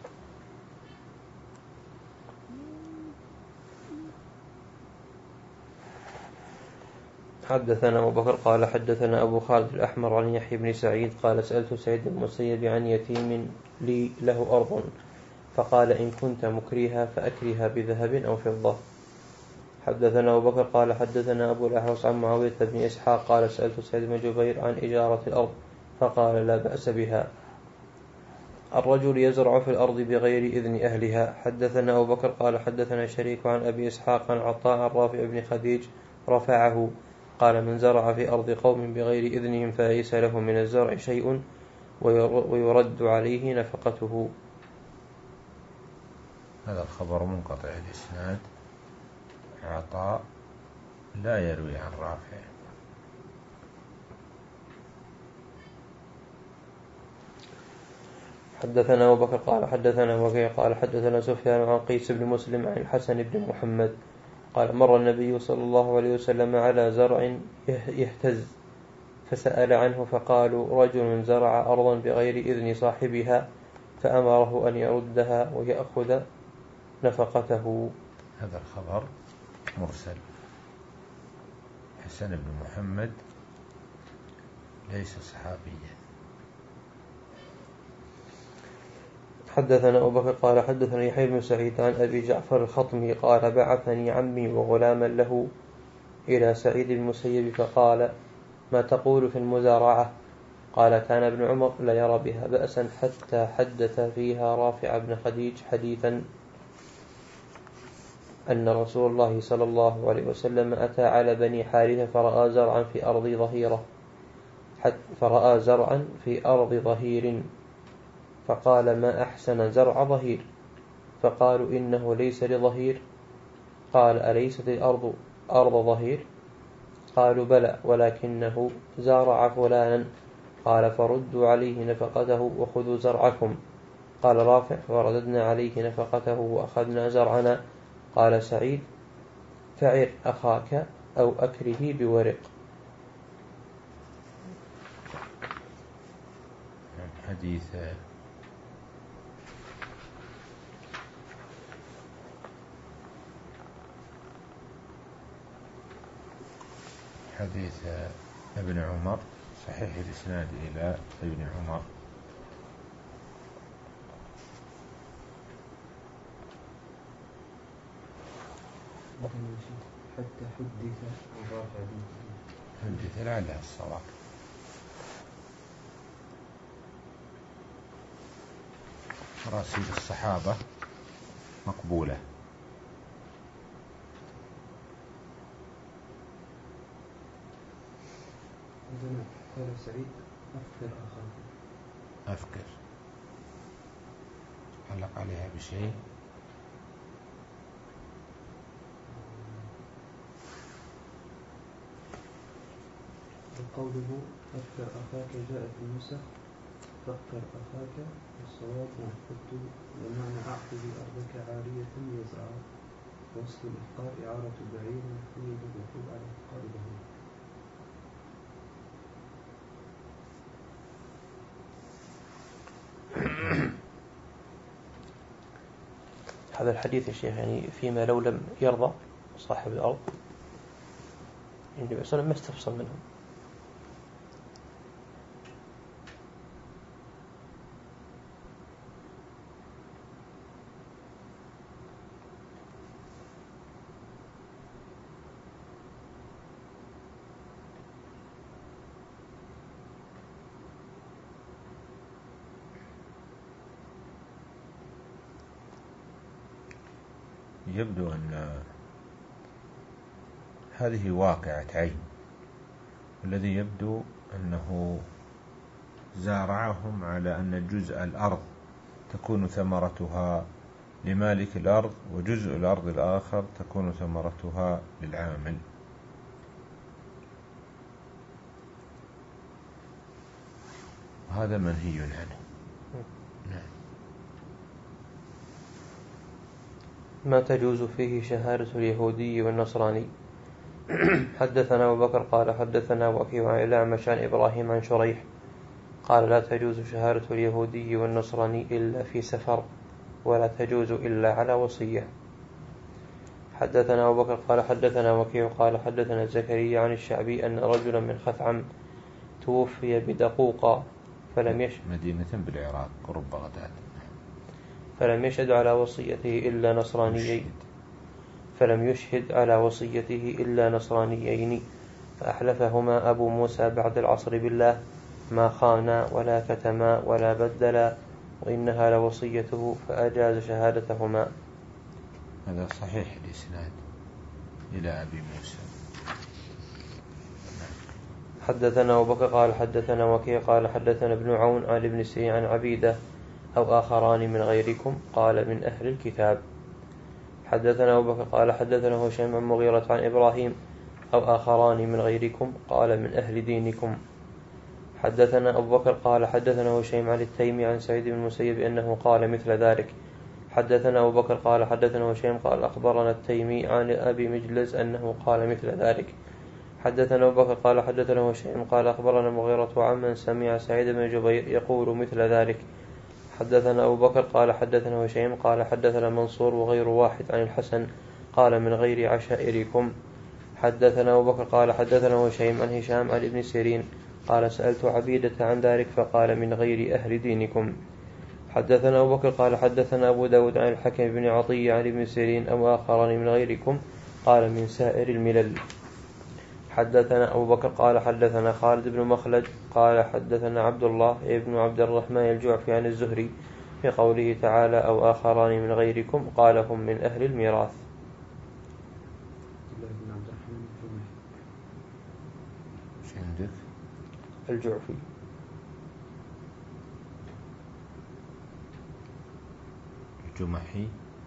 حدثنا أبو بكر قال حدثنا أبو خالد الأحمر عن يحيى بن سعيد قال سألت سعيد بن المسيب عن يتيم لي له أرض فقال إن كنت مكريها فأكريها بذهب أو فضة. حدثنا أبو بكر قال حدثنا أبو الأحوص عن معاوية بن إسحاق قال سألت سعيد بن جبير عن إجارة الأرض فقال لا بأس بها. الرجل يزرع في الأرض بغير إذن أهلها. حدثنا أبو بكر قال حدثنا شريك عن أبي إسحاق عن عطاء عن رافع بن خديج رفعه قال من زرع في أرض قوم بغير إذنهم فليس له من الزرع شيء ويرد عليه نفقته. هذا الخبر منقطع الإسناد، عطاء لا يروي عن رافع. حدثنا أبو بكر قال حدثنا وكيع قال حدثنا سفيان عن قيس بن مسلم عن الحسن بن محمد قال مر النبي صلى الله عليه وسلم على زرع يهتز فسأل عنه فقالوا رجل زرع أرضا بغير إذن صاحبها فأمره أن يردها ويأخذ نفقته. هذا الخبر مرسل. حسن بن محمد ليس صحابيا. حدثنا أبو بكر قال حدثنا يحيى بن سعيد عن أبي جعفر الخطمي قال بعثني عمي وغلاما له إلى سعيد بن المسيب فقال ما تقول في المزارعة؟ قال كان ابن عمر لا يرى بها بأسا حتى حدث فيها رافع بن خديج حديثا أن رسول الله صلى الله عليه وسلم أتى على بني حارثة فرأى زرعا في أرض ظهيرة فرأى زرعا في أرض ظهير فقال ما أحسن زرع ظهير فقالوا إنه ليس لظهير قال أليست الأرض أرض ظهير قالوا بلى ولكنه زارع فلانا قال فردوا عليه نفقته وخذوا زرعكم قال رافع فرددنا عليه نفقته وأخذنا زرعنا قال سعيد فعر أخاك أو أكره بورق. حديث حديث ابن عمر صحيح الإسناد إلى ابن عمر. حتى حدث عن رافع بن حدث لعلها الصواب. مراسيل الصحابة مقبولة. قال سعيد أفكر أخاك. أفكر علق عليها بشيء. قوله أفكر أخاك جاء في النسخ فكر أخاك والصواب قلت بمعنى أعطي أرضك عالية يزرع وصل الإفقار إعارة بعير مفهوم بالوقوف على إفقار ظهير. هذا الحديث يا شيخ يعني فيما لو لم يرضى صاحب الأرض النبي صلى الله عليه وسلم ما استفصل منهم. يبدو أن هذه واقعة عين، والذي يبدو أنه زارعهم على أن جزء الأرض تكون ثمرتها لمالك الأرض وجزء الأرض الآخر تكون ثمرتها للعامل. هذا منهي عنه. نعم. ما تجوز فيه شهادة اليهودي والنصراني. حدثنا أبو بكر قال حدثنا وكيع عن الأعمش عن إبراهيم عن شريح قال لا تجوز شهادة اليهودي والنصراني إلا في سفر ولا تجوز إلا على وصية. حدثنا أبو بكر قال حدثنا وكيع قال حدثنا زكريا عن الشعبي أن رجلا من خثعم توفي بدقوقة فلم يشهد مدينة بالعراق قرب بغداد فلم يشهد على وصيته إلا نصرانيين فلم يشهد على وصيته إلا نصرانيين فأحلفهما أبو موسى بعد العصر بالله ما خانا ولا كتما ولا بدلا وإنها لوصيته فأجاز شهادتهما. هذا صحيح الإسناد إلى أبي موسى. حدثنا أبو بكر قال حدثنا وكيع قال حدثنا ابن عون عن ابن سيرين عن عبيدة أو آخران من غيركم قال من أهل الكتاب. حدثنا أبو بكر قال حدثنا هشام عن مغيرة عن إبراهيم أو آخران من غيركم قال من أهل دينكم. حدثنا أبو بكر قال حدثنا هشيم عن التيمي عن سعيد بن المسيب أنه قال مثل ذلك. حدثنا أبو بكر قال حدثنا هشيم قال أخبرنا التيمي عن أبي مجلس أنه قال مثل ذلك. حدثنا أبو بكر قال حدثنا هشيم قال أخبرنا مغيرة عمن سمع سعيد بن جبير يقول مثل ذلك. حدثنا أبو بكر قال حدثنا هشيم قال حدثنا منصور وغير واحد عن الحسن قال من غير عشائركم. حدثنا أبو بكر قال حدثنا هشيم عن هشام عن ابن سيرين قال سألت عبيدة عن ذلك فقال من غير أهل دينكم. حدثنا أبو بكر قال حدثنا أبو داود عن الحكم بن عطية عن ابن سيرين أو آخران من غيركم قال من سائر الملل. حدثنا أبو بكر قال حدثنا خالد بن مخلد قال حدثنا عبد الله ابن عبد الرحمن الجعفي عن الزهري في قوله تعالى أو آخران من غيركم قال هم من أهل الميراث. الجعفي. الجمحي.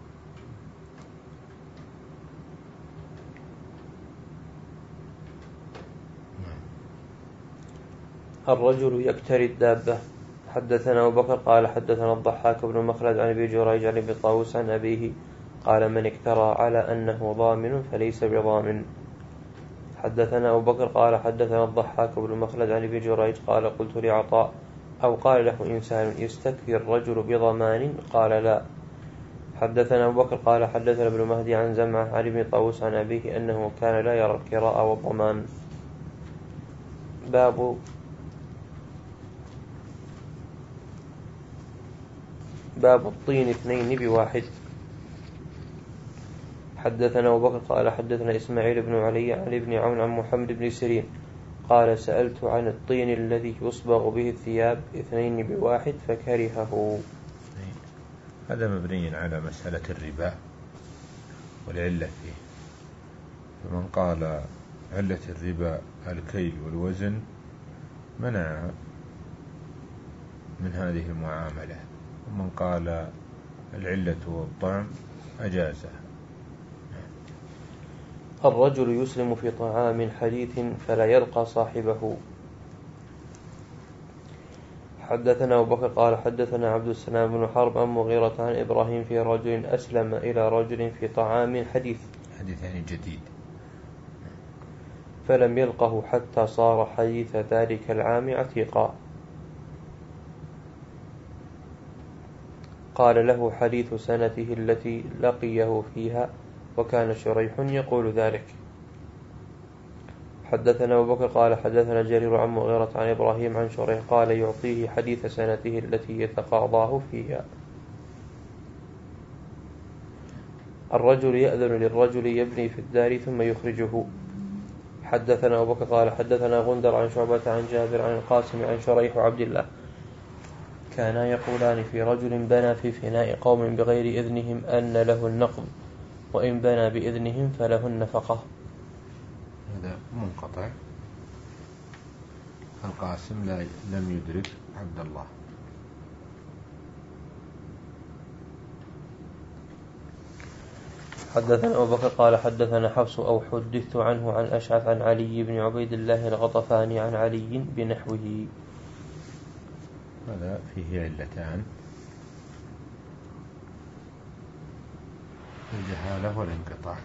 الرجل يكتري الدابة. حدثنا أبو بكر قال حدثنا الضحاك بن مخلد عن أبي جريج عن أبي طاووس عن أبيه قال من اكترى على أنه ضامن فليس بضامن. حدثنا أبو بكر قال حدثنا الضحاك بن مخلد عن أبي جريج قال قلت لعطاء أو قال له إنسان يستكفي الرجل بضمان قال لا. حدثنا أبو بكر قال حدثنا ابن مهدي عن زمعة عن ابن طاووس عن أبيه أنه كان لا يرى الكراء والضمان. باب باب الطين اثنين بواحد. حدثنا أبو بكر قال حدثنا إسماعيل بن علي عن ابن عون عن محمد بن سيرين قال سألت عن الطين الذي يصبغ به الثياب اثنين بواحد فكرهه. هذا مبني على مسألة الربا والعلة فيه. فمن قال علة الربا الكيل والوزن منع من هذه المعاملة، ومن قال العلة والطعم أجازها. الرجل يسلم في طعام حديث فلا يلقى صاحبه. حدثنا أبو بكر قال حدثنا عبد السلام بن حرب عن مغيرة عن إبراهيم في رجل أسلم إلى رجل في طعام حديث حديث يعني جديد فلم يلقه حتى صار حديث ذلك العام عتيقا. قال له حديث سنته التي لقيه فيها وكان شريح يقول ذلك. حدثنا أبو بكر قال حدثنا جرير عن مغيرة عن إبراهيم عن شريح قال يعطيه حديث سنته التي يتقاضاه فيها. الرجل يأذن للرجل يبني في الدار ثم يخرجه. حدثنا أبو بكر قال حدثنا غندر عن شعبة عن جابر عن القاسم عن شريح وعبد الله كانا يقولان في رجل بنى في فناء قوم بغير إذنهم أن له النقض وإن بنى بإذنهم فله النفقة. هذا منقطع. القاسم لا لم يدرك عبد الله. حدثنا أبو بكر قال حدثنا حفص أو حدثت عنه عن أشعث عن علي بن عبيد الله الغطفاني عن علي بنحوه. هذا فيه علتان: الجهالة والانقطاع.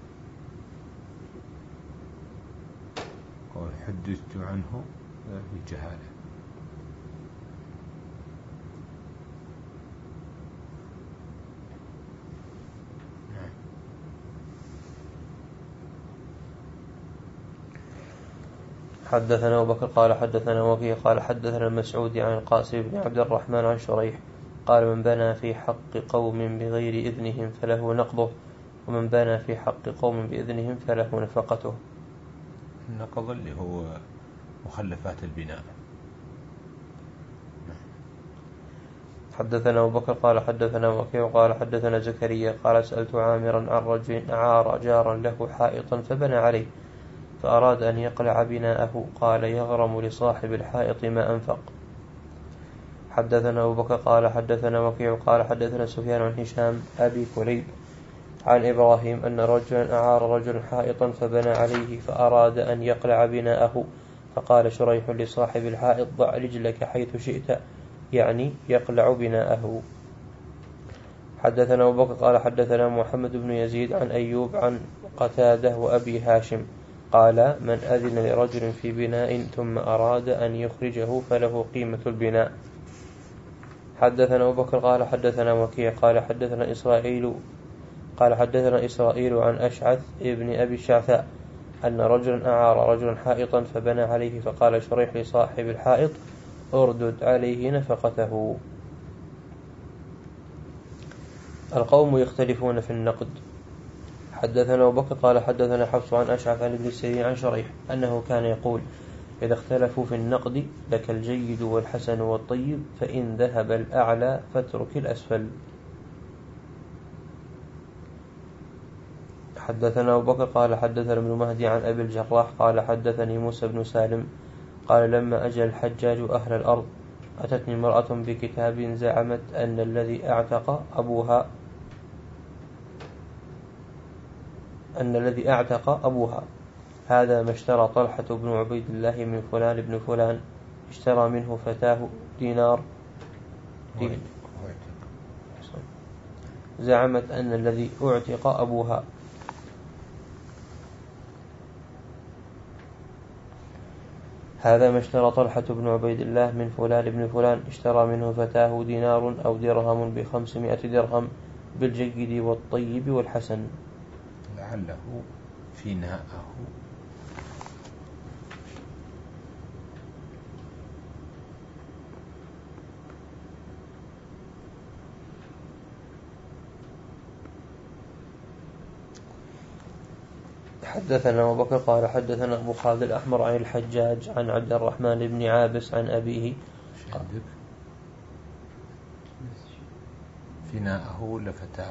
قال حدثت عنه في جهالة. حدثنا أبو بكر قال حدثنا وكيع قال حدثنا المسعودي عن القاسم بن عبد الرحمن عن شريح قال من بنى في حق قوم بغير إذنهم فله نقضه ومن بنى في حق قوم بإذنهم فله نفقته. النقض اللي هو مخلفات البناء. حدثنا أبو بكر قال حدثنا وكيع قال حدثنا زكريا قال سألت عامرا عن رجل أعار جارا له حائطا فبنى عليه فأراد أن يقلع بناءه قال يغرم لصاحب الحائط ما أنفق. حدثنا أبو بكر قال حدثنا وكيع قال حدثنا سفيان عن هشام أبي كليب عن إبراهيم أن رجلا أعار رجل حائطا فبنى عليه فأراد أن يقلع بناءه فقال شريح لصاحب الحائط ضع رجلك حيث شئت، يعني يقلع بناءه. حدثنا أبو بكر قال حدثنا محمد بن يزيد عن أيوب عن قتادة وأبي هاشم قال من أذن لرجل في بناء ثم أراد أن يخرجه فله قيمة البناء. حدثنا أبو بكر قال حدثنا وكيع قال حدثنا إسرائيل قال حدثنا إسرائيل عن أشعث ابن أبي الشعثاء أن رجلا أعار رجلا حائطا فبنى عليه، فقال شريح لصاحب الحائط أردد عليه نفقته. القوم يختلفون في النقد. حدثنا أبو بكر قال حدثنا حفص عن أشعث عن ابن السيرين عن شريح أنه كان يقول إذا اختلفوا في النقد لك الجيد والحسن والطيب، فإن ذهب الأعلى فاترك الأسفل. حدثنا أبو بكر قال حدثنا ابن مهدي عن أبي الجراح قال حدثني موسى بن سالم قال لما أجل الحجاج أهل الأرض أتتني امرأة بكتاب زعمت أن الذي أعتق أبوها أن الذي أعتق أبوها هذا ما اشترى طلحة بن عبيد الله من فلان بن فلان، اشترى منه فتاه دينار دين زعمت أن الذي أعتق أبوها هذا ما اشترى طلحة بن عبيد الله من فلان بن فلان، اشترى منه فتاه دينار أو درهم بخمسمائة درهم بالجيد والطيب والحسن. لعله فناءه. حدثنا أبو بكر قال حدثنا أبو خالد الأحمر عن الحجاج عن عبد الرحمن بن عابس عن أبيه فناءه ولا فتاه؟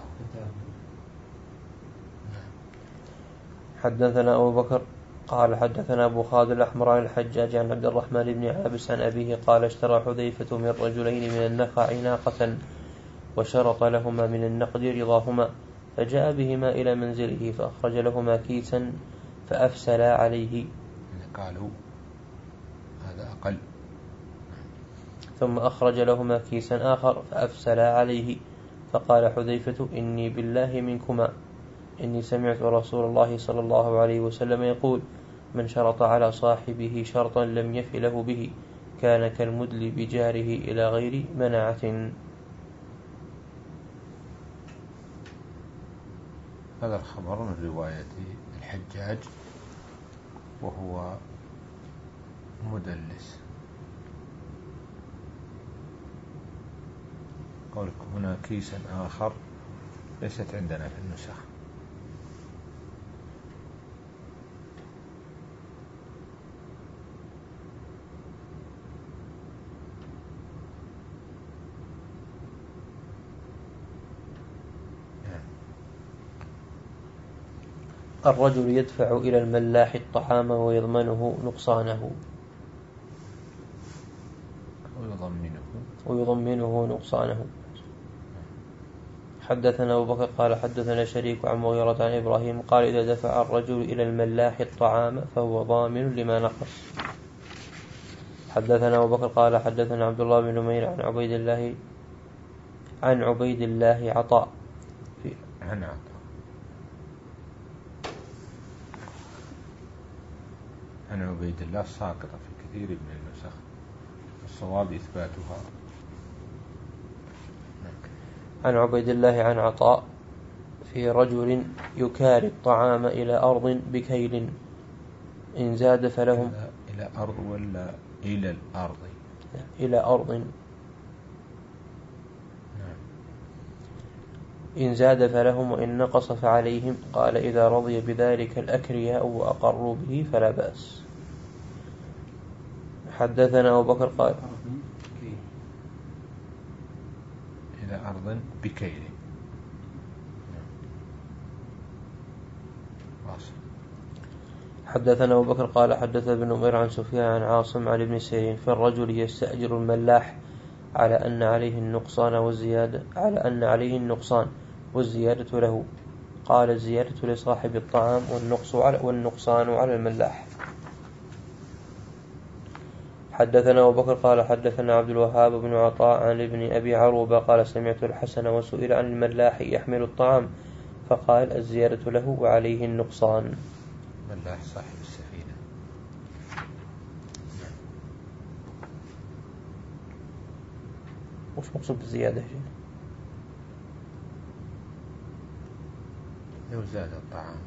حدثنا أبو بكر قال حدثنا أبو خالد الأحمر عن الحجاج عن عبد الرحمن بن عابس عن أبيه قال اشترى حذيفة من رجلين من النخع ناقة وشرط لهما من النقد رضاهما، فجاء بهما إلى منزله فأخرج لهما كيسا فأفسلا عليه، قالوا هذا أقل، ثم أخرج لهما كيسا آخر فأفسلا عليه، فقال حذيفة إني بالله منكما إني سمعت رسول الله صلى الله عليه وسلم يقول من شرط على صاحبه شرطا لم يفله به كان كالمدل بجاره إلى غير مناعة. هذا الخبر من رواية الحجاج وهو مدلس. قولك هنا كيسا آخر ليست عندنا في النسخ. الرجل يدفع إلى الملاح الطعام ويضمنه نقصانه ويضمنه ويضمنه نقصانه. حدثنا أبو بكر قال حدثنا شريك عن مغيرة عن إبراهيم قال إذا دفع الرجل إلى الملاح الطعام فهو ضامن لما نقص. حدثنا أبو بكر قال حدثنا عبد الله بن نمير عن عبيد الله عن عبيد الله عطاء في عن عطاء عن عبيد الله ساقطة في كثير من النسخ، الصواب إثباتها. عن عبيد الله عن عطاء في رجل يكاري الطعام إلى أرض بكيل إن زاد فلهم إلى أرض ولا إلى الأرض؟ إلى أرض. نعم. إن زاد فلهم وإن نقص فعليهم. قال إذا رضي بذلك الأكرياء وأقروا به فلا بأس. حدثنا أبو بكر قال إلى أرض بكيل. حدثنا أبو بكر قال حدث ابن نمير عن سفيان عن عاصم عن ابن سيرين في الرجل يستأجر الملاح على أن عليه النقصان والزيادة على أن عليه النقصان والزيادة له. قال الزيادة لصاحب الطعام والنقص على والنقصان على الملاح. حدثنا أبو بكر قال حدثنا عبد الوهاب بن عطاء عن ابن أبي عروبة قال سمعت الحسن وسئل عن الملاح يحمل الطعام فقال الزيادة له وعليه النقصان. ملاح صاحب السفينة. وش مقصود بالزيادة؟ لو زاد الطعام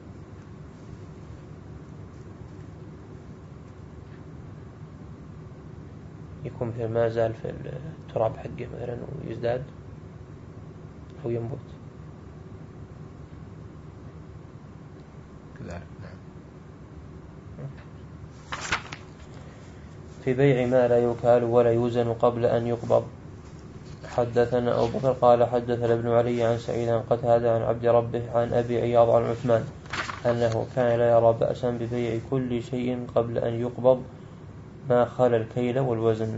يكون مثل ما زال في التراب حقه مثلا ويزداد أو ينبت كذلك. نعم. في بيع ما لا يكال ولا يوزن قبل أن يقبض. حدثنا أبو بكر قال حدثنا ابن علي عن سعيد عن قتادة عن عبد ربه عن أبي عياض عن عثمان أنه كان لا يرى بأسا ببيع كل شيء قبل أن يقبض ما خلا الكيل والوزن.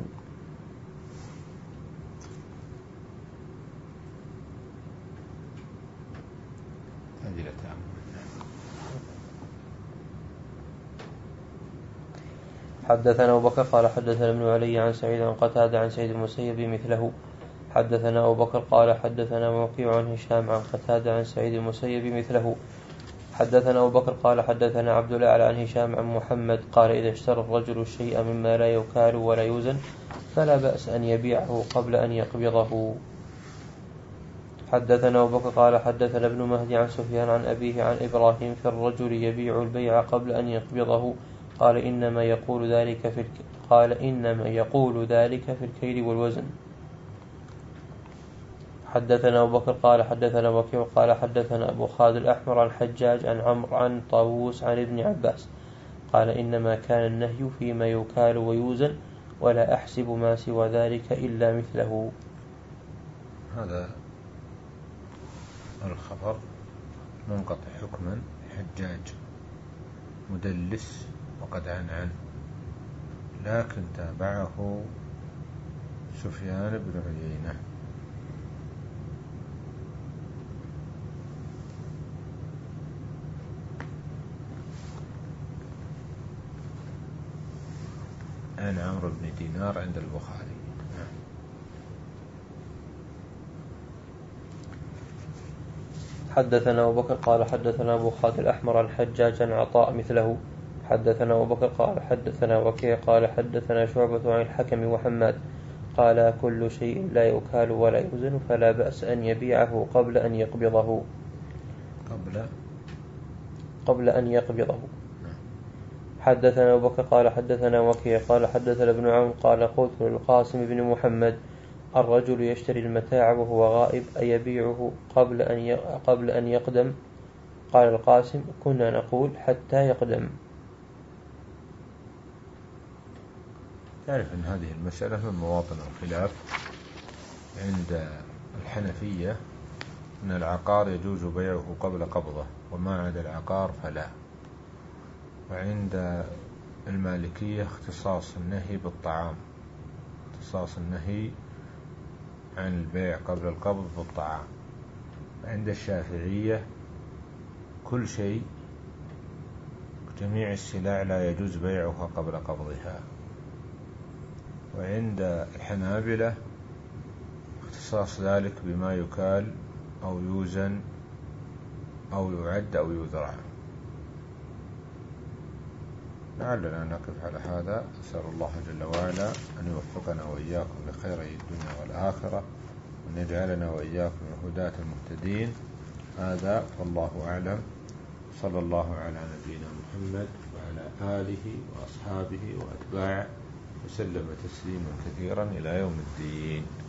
حدثنا أبو بكر قال حدثنا ابن علي عن سعيد عن قتادة عن سعيد المسيب مثله. حدثنا أبو بكر قال حدثنا موقع عن هشام عن قتادة عن سعيد المسيب مثله. حدثنا أبو بكر قال حدثنا عبد الأعلى عن هشام عن محمد قال إذا اشترى الرجل الشيء مما لا يكال ولا يوزن فلا بأس أن يبيعه قبل أن يقبضه. حدثنا أبو بكر قال حدثنا ابن مهدي عن سفيان عن أبيه عن إبراهيم في الرجل يبيع البيع قبل أن يقبضه قال إنما يقول ذلك في الك... قال إنما يقول ذلك في الكيل والوزن. حدثنا أبو بكر قال حدثنا وكيع قال حدثنا أبو خالد الأحمر عن حجاج عن عمرو عن طاووس عن ابن عباس قال إنما كان النهي فيما يكال ويوزن ولا أحسب ما سوى ذلك إلا مثله. هذا الخبر منقطع حكما حجاج مدلس وقد عن عن لكن تابعه سفيان بن عيينة. عن عمرو بن دينار عند البخاري. حدثنا أبو بكر قال حدثنا أبو خالد الأحمر عن حجاج عن عطاء مثله. حدثنا أبو بكر قال حدثنا وكيع قال حدثنا شعبة عن الحكم وحماد قال كل شيء لا يكال ولا يوزن فلا بأس أن يبيعه قبل أن يقبضه. قبل قبل أن يقبضه. حدثنا أبو بكر قال حدثنا وكيع قال حدثنا ابن عون قال قلت للقاسم بن محمد الرجل يشتري المتاع وهو غائب أيبيعه قبل أن قبل أن يقدم؟ قال القاسم كنا نقول حتى يقدم. تعرف أن هذه المسألة من مواطن الخلاف عند الحنفية أن العقار يجوز بيعه قبل قبضه وما عدا العقار فلا، وعند المالكية اختصاص النهي بالطعام، اختصاص النهي عن البيع قبل القبض بالطعام. عند الشافعية كل شيء جميع السلع لا يجوز بيعها قبل قبضها. وعند الحنابلة اختصاص ذلك بما يكال أو يوزن أو يعد أو يذرع. لعلنا نقف على هذا. أسأل الله جل وعلا أن يوفقنا وإياكم لخيري الدنيا والآخرة وأن يجعلنا وإياكم من هداة المهتدين. هذا والله أعلم. صلى الله على نبينا محمد وعلى آله وأصحابه وأتباعه وسلم تسليما كثيرا إلى يوم الدين.